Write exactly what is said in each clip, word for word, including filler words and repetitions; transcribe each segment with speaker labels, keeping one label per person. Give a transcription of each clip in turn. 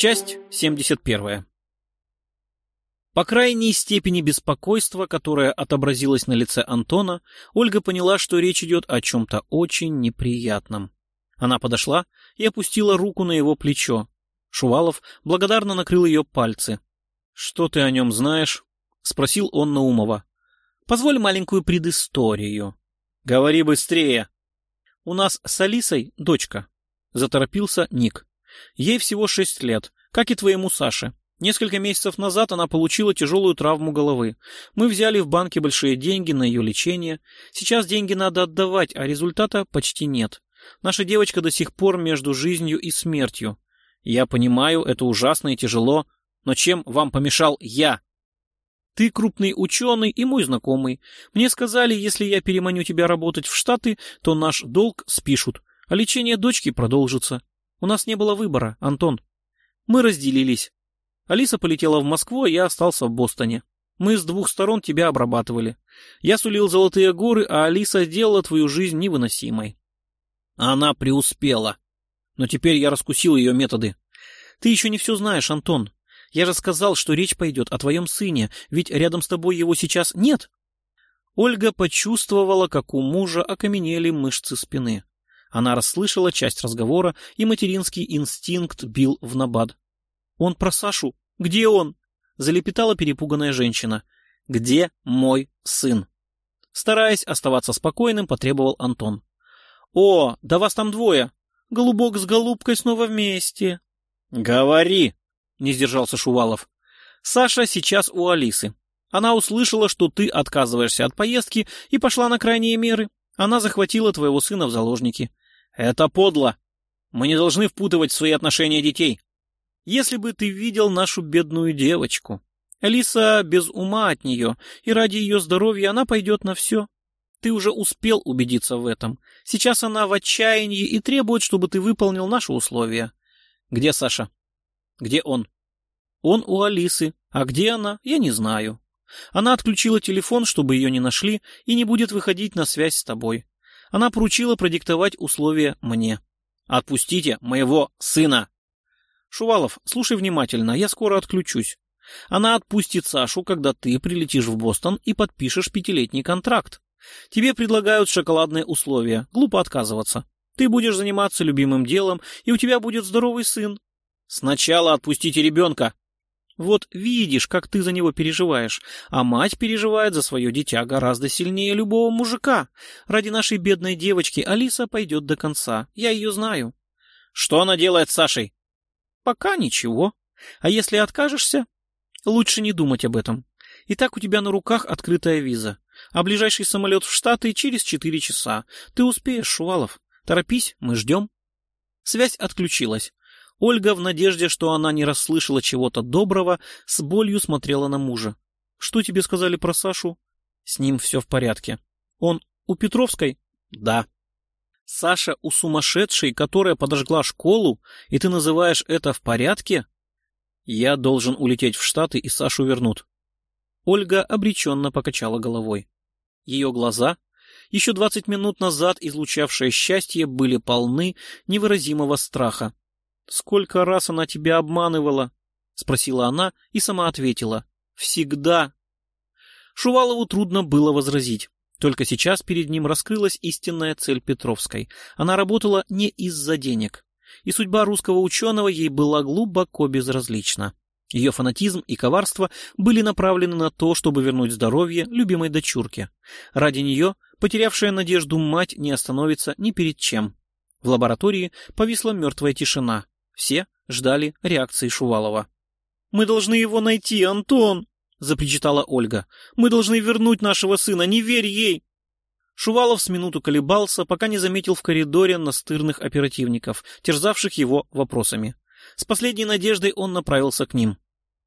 Speaker 1: Часть семьдесят первая. По крайней степени беспокойства, которое отобразилось на лице Антона, Ольга поняла, что речь идет о чем-то очень неприятном. Она подошла и опустила руку на его плечо. Шувалов благодарно накрыл ее пальцы. — Что ты о нем знаешь? — спросил он Наумова. — Позволь маленькую предысторию. — Говори быстрее. — У нас с Алисой дочка, — заторопился Ник. Ей всего шесть лет, как и твоему Саше. Несколько месяцев назад она получила тяжелую травму головы. Мы взяли в банке большие деньги на ее лечение. Сейчас деньги надо отдавать, а результата почти нет. Наша девочка до сих пор между жизнью и смертью. Я понимаю, это ужасно и тяжело, но чем вам помешал я? Ты крупный ученый и мой знакомый. Мне сказали, если я переманю тебя работать в Штаты, то наш долг спишут, а лечение дочки продолжится. У нас не было выбора, Антон. Мы разделились. Алиса полетела в Москву, а я остался в Бостоне. Мы с двух сторон тебя обрабатывали. Я сулил золотые горы, а Алиса сделала твою жизнь невыносимой. Она преуспела. Но теперь я раскусил ее методы. Ты еще не все знаешь, Антон. Я же сказал, что речь пойдет о твоем сыне, ведь рядом с тобой его сейчас нет. Ольга почувствовала, как у мужа окаменели мышцы спины. Она расслышала часть разговора, и материнский инстинкт бил в набат. «Он про Сашу? Где он?» — залепетала перепуганная женщина. «Где мой сын?» Стараясь оставаться спокойным, потребовал Антон. «О, да вас там двое! Голубок с голубкой снова вместе!» «Говори!» — не сдержался Шувалов. «Саша сейчас у Алисы. Она услышала, что ты отказываешься от поездки и пошла на крайние меры. Она захватила твоего сына в заложники. Это подло. Мы не должны впутывать в свои отношения детей. Если бы ты видел нашу бедную девочку. Алиса без ума от нее, и ради ее здоровья она пойдет на все. Ты уже успел убедиться в этом. Сейчас она в отчаянии и требует, чтобы ты выполнил наши условия. Где Саша? Где он? Он у Алисы. А где она, я не знаю. Она отключила телефон, чтобы ее не нашли, и не будет выходить на связь с тобой. Она поручила продиктовать условия мне. Отпустите моего сына. Шувалов, слушай внимательно, я скоро отключусь. Она отпустит Сашу, когда ты прилетишь в Бостон и подпишешь пятилетний контракт. Тебе предлагают шоколадные условия, глупо отказываться. Ты будешь заниматься любимым делом, и у тебя будет здоровый сын. Сначала отпустите ребенка. Вот видишь, как ты за него переживаешь, а мать переживает за свое дитя гораздо сильнее любого мужика. Ради нашей бедной девочки Алиса пойдет до конца, я ее знаю. Что она делает с Сашей? Пока ничего. А если откажешься, лучше не думать об этом. Итак, у тебя на руках открытая виза, а ближайший самолет в Штаты через четыре часа. Ты успеешь, Шувалов. Торопись, мы ждем. Связь отключилась. Ольга, в надежде, что она не расслышала чего-то доброго, с болью смотрела на мужа. «Что тебе сказали про Сашу?» «С ним все в порядке». «Он у Петровской?» «Да». «Саша у сумасшедшей, которая подожгла школу, и ты называешь это в порядке?» «Я должен улететь в Штаты, и Сашу вернут». Ольга обреченно покачала головой. Ее глаза, еще двадцать минут назад излучавшие счастье, были полны невыразимого страха. «Сколько раз она тебя обманывала?» — спросила она и сама ответила. «Всегда». Шувалову трудно было возразить. Только сейчас перед ним раскрылась истинная цель Петровской. Она работала не из-за денег. И судьба русского ученого ей была глубоко безразлична. Ее фанатизм и коварство были направлены на то, чтобы вернуть здоровье любимой дочурке. Ради нее потерявшая надежду мать не остановится ни перед чем. В лаборатории повисла мертвая тишина. Все ждали реакции Шувалова. «Мы должны его найти, Антон!» — запричитала Ольга. «Мы должны вернуть нашего сына, не верь ей!» Шувалов с минуту колебался, пока не заметил в коридоре настырных оперативников, терзавших его вопросами. С последней надеждой он направился к ним.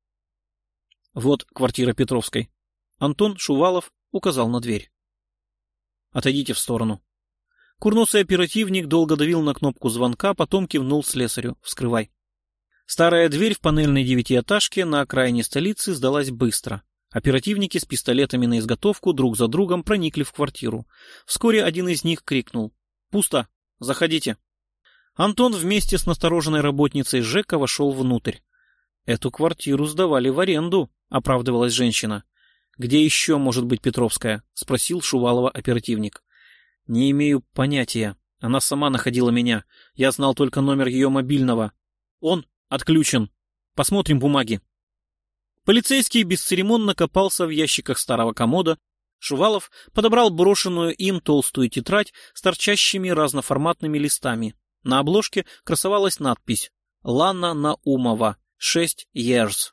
Speaker 1: «Вот квартира Петровской». Антон Шувалов указал на дверь. «Отойдите в сторону». Курносый оперативник долго давил на кнопку звонка, потом кивнул слесарю. «Вскрывай». Старая дверь в панельной девятиэтажке на окраине столицы сдалась быстро. Оперативники с пистолетами на изготовку друг за другом проникли в квартиру. Вскоре один из них крикнул: «Пусто! Заходите!» Антон вместе с настороженной работницей ЖЭКа вошел внутрь. «Эту квартиру сдавали в аренду», — оправдывалась женщина. «Где еще может быть Петровская?» — спросил Шувалова оперативник. «Не имею понятия. Она сама находила меня. Я знал только номер ее мобильного. Он отключен. Посмотрим бумаги». Полицейский бесцеремонно копался в ящиках старого комода. Шувалов подобрал брошенную им толстую тетрадь с торчащими разноформатными листами. На обложке красовалась надпись «Лана Наумова, шесть years».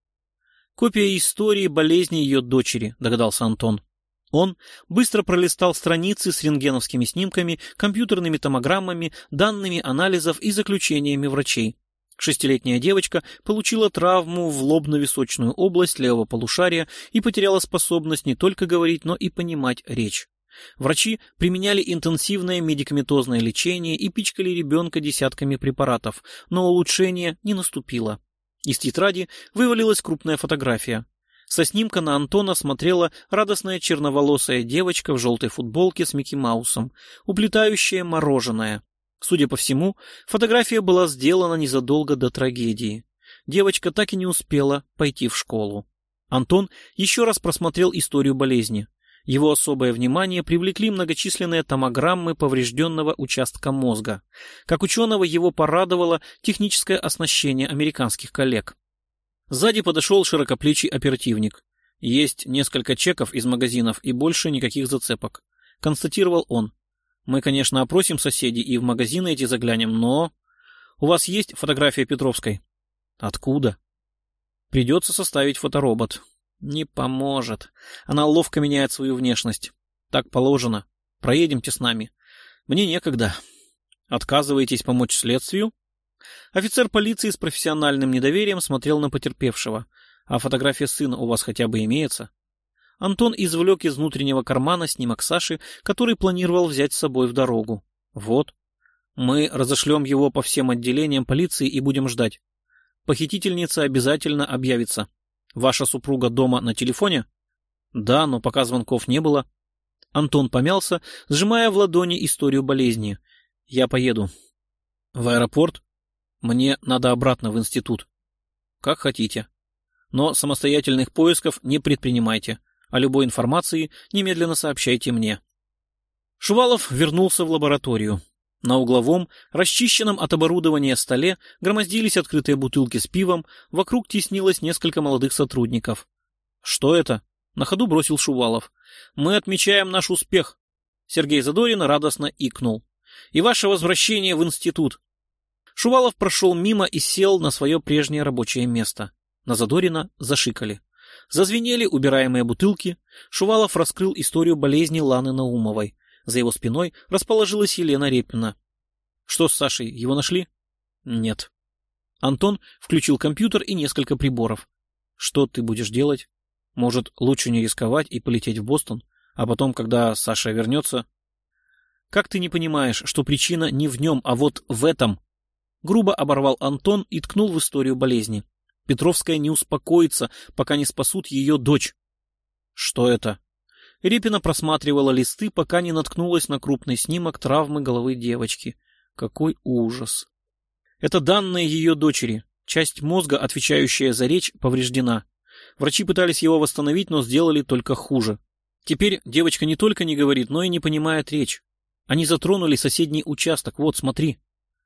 Speaker 1: «Копия истории болезни ее дочери», — догадался Антон. Он быстро пролистал страницы с рентгеновскими снимками, компьютерными томограммами, данными анализов и заключениями врачей. Шестилетняя девочка получила травму в лобно-височную область левого полушария и потеряла способность не только говорить, но и понимать речь. Врачи применяли интенсивное медикаментозное лечение и пичкали ребенка десятками препаратов, но улучшение не наступило. Из тетради вывалилась крупная фотография. Со снимка на Антона смотрела радостная черноволосая девочка в желтой футболке с Микки Маусом, уплетающая мороженое. Судя по всему, фотография была сделана незадолго до трагедии. Девочка так и не успела пойти в школу. Антон еще раз просмотрел историю болезни. Его особое внимание привлекли многочисленные томограммы поврежденного участка мозга. Как ученого его порадовало техническое оснащение американских коллег. Сзади подошел широкоплечий оперативник. «Есть несколько чеков из магазинов и больше никаких зацепок», — констатировал он. «Мы, конечно, опросим соседей и в магазины эти заглянем, но... У вас есть фотография Петровской?» «Откуда?» «Придется составить фоторобот». «Не поможет. Она ловко меняет свою внешность. Так положено. Проедемте с нами». «Мне некогда». «Отказываетесь помочь следствию?» Офицер полиции с профессиональным недоверием смотрел на потерпевшего. «А фотография сына у вас хотя бы имеется?» Антон извлек из внутреннего кармана снимок Саши, который планировал взять с собой в дорогу. «Вот. Мы разошлем его по всем отделениям полиции и будем ждать. Похитительница обязательно объявится. Ваша супруга дома на телефоне?» «Да, но пока звонков не было». Антон помялся, сжимая в ладони историю болезни. «Я поеду». «В аэропорт?» «Мне надо обратно в институт». «Как хотите. Но самостоятельных поисков не предпринимайте. О любой информации немедленно сообщайте мне». Шувалов вернулся в лабораторию. На угловом, расчищенном от оборудования столе громоздились открытые бутылки с пивом, вокруг теснилось несколько молодых сотрудников. «Что это?» — на ходу бросил Шувалов. «Мы отмечаем наш успех». Сергей Задорин радостно икнул. «И ваше возвращение в институт». Шувалов прошел мимо и сел на свое прежнее рабочее место. На Задорина зашикали. Зазвенели убираемые бутылки. Шувалов раскрыл историю болезни Ланы Наумовой. За его спиной расположилась Елена Репина. «Что с Сашей? Его нашли?» «Нет». Антон включил компьютер и несколько приборов. «Что ты будешь делать? Может, лучше не рисковать и полететь в Бостон, а потом, когда Саша вернется...» «Как ты не понимаешь, что причина не в нем, а вот в этом?» Грубо оборвал Антон и ткнул в историю болезни. «Петровская не успокоится, пока не спасут ее дочь». «Что это?» Репина просматривала листы, пока не наткнулась на крупный снимок травмы головы девочки. Какой ужас! Это данные ее дочери. Часть мозга, отвечающая за речь, повреждена. Врачи пытались его восстановить, но сделали только хуже. Теперь девочка не только не говорит, но и не понимает речь. Они затронули соседний участок. Вот, смотри.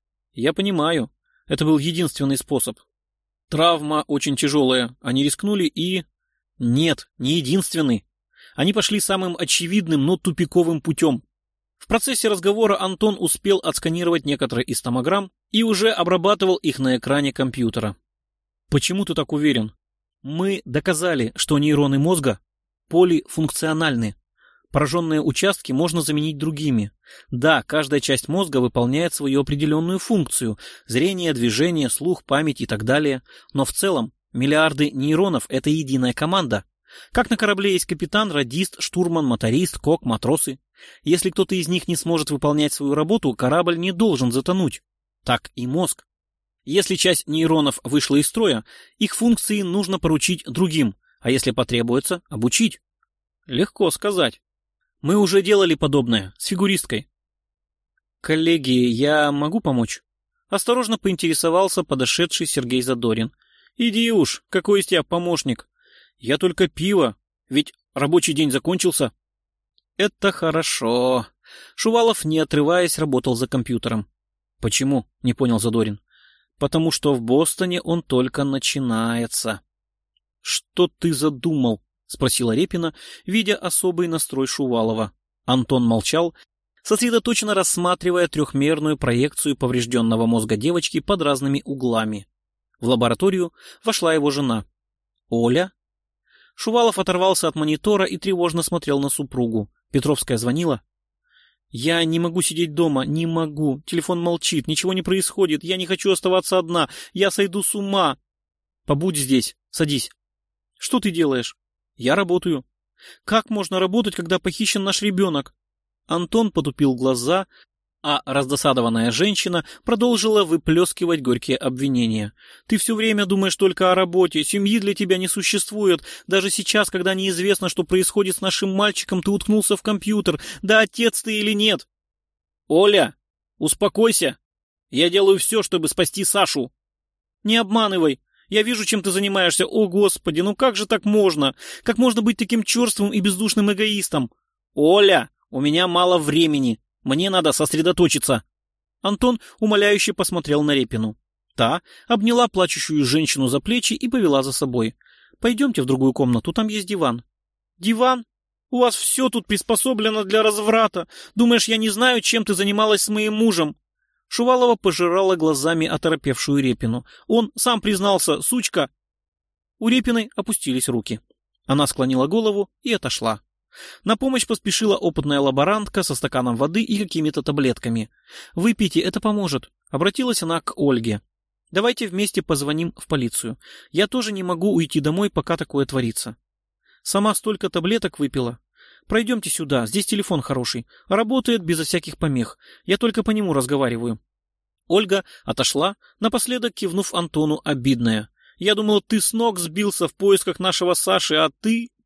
Speaker 1: Я понимаю. Это был единственный способ. Травма очень тяжелая. Они рискнули и... Нет, не единственный. Они пошли самым очевидным, но тупиковым путем. В процессе разговора Антон успел отсканировать некоторые из томограмм и уже обрабатывал их на экране компьютера. «Почему ты так уверен?» «Мы доказали, что нейроны мозга полифункциональны. Пораженные участки можно заменить другими. Да, каждая часть мозга выполняет свою определенную функцию – зрение, движение, слух, память и так далее. Но в целом миллиарды нейронов – это единая команда. Как на корабле есть капитан, радист, штурман, моторист, кок, матросы. Если кто-то из них не сможет выполнять свою работу, корабль не должен затонуть. Так и мозг. Если часть нейронов вышла из строя, их функции нужно поручить другим, а если потребуется, обучить. Легко сказать. Мы уже делали подобное с фигуристкой. Коллеги, я могу помочь? Осторожно поинтересовался подошедший Сергей Задорин. Иди уж, какой из тебя помощник? Я только пиво, ведь рабочий день закончился. Это хорошо. Шувалов, не отрываясь, работал за компьютером. Почему? Не понял Задорин. Потому что в Бостоне он только начинается. Что ты задумал? Спросила Репина, видя особый настрой Шувалова. Антон молчал, сосредоточенно рассматривая трехмерную проекцию поврежденного мозга девочки под разными углами. В лабораторию вошла его жена. Оля? Шувалов оторвался от монитора и тревожно смотрел на супругу. Петровская звонила. «Я не могу сидеть дома, не могу. Телефон молчит, ничего не происходит. Я не хочу оставаться одна. Я сойду с ума». «Побудь здесь, садись». «Что ты делаешь?» «Я работаю». «Как можно работать, когда похищен наш ребенок?» Антон потупил глаза, а раздосадованная женщина продолжила выплескивать горькие обвинения. «Ты все время думаешь только о работе, семьи для тебя не существует. Даже сейчас, когда неизвестно, что происходит с нашим мальчиком, ты уткнулся в компьютер. Да отец ты или нет?» «Оля, успокойся. Я делаю все, чтобы спасти Сашу». «Не обманывай. Я вижу, чем ты занимаешься. О, Господи, ну как же так можно? Как можно быть таким черствым и бездушным эгоистом?» «Оля, у меня мало времени. Мне надо сосредоточиться». Антон умоляюще посмотрел на Репину. Та обняла плачущую женщину за плечи и повела за собой. «Пойдемте в другую комнату, там есть диван». «Диван? У вас все тут приспособлено для разврата. Думаешь, я не знаю, чем ты занималась с моим мужем?» Шувалова пожирала глазами оторопевшую Репину. Он сам признался, сучка. У Репиной опустились руки. Она склонила голову и отошла. На помощь поспешила опытная лаборантка со стаканом воды и какими-то таблетками. «Выпейте, это поможет», — обратилась она к Ольге. «Давайте вместе позвоним в полицию. Я тоже не могу уйти домой, пока такое творится». «Сама столько таблеток выпила. Пройдемте сюда, здесь телефон хороший, работает безо всяких помех. Я только по нему разговариваю». Ольга отошла, напоследок кивнув Антону обидная. «Я думала, ты с ног сбился в поисках нашего Саши, а ты...»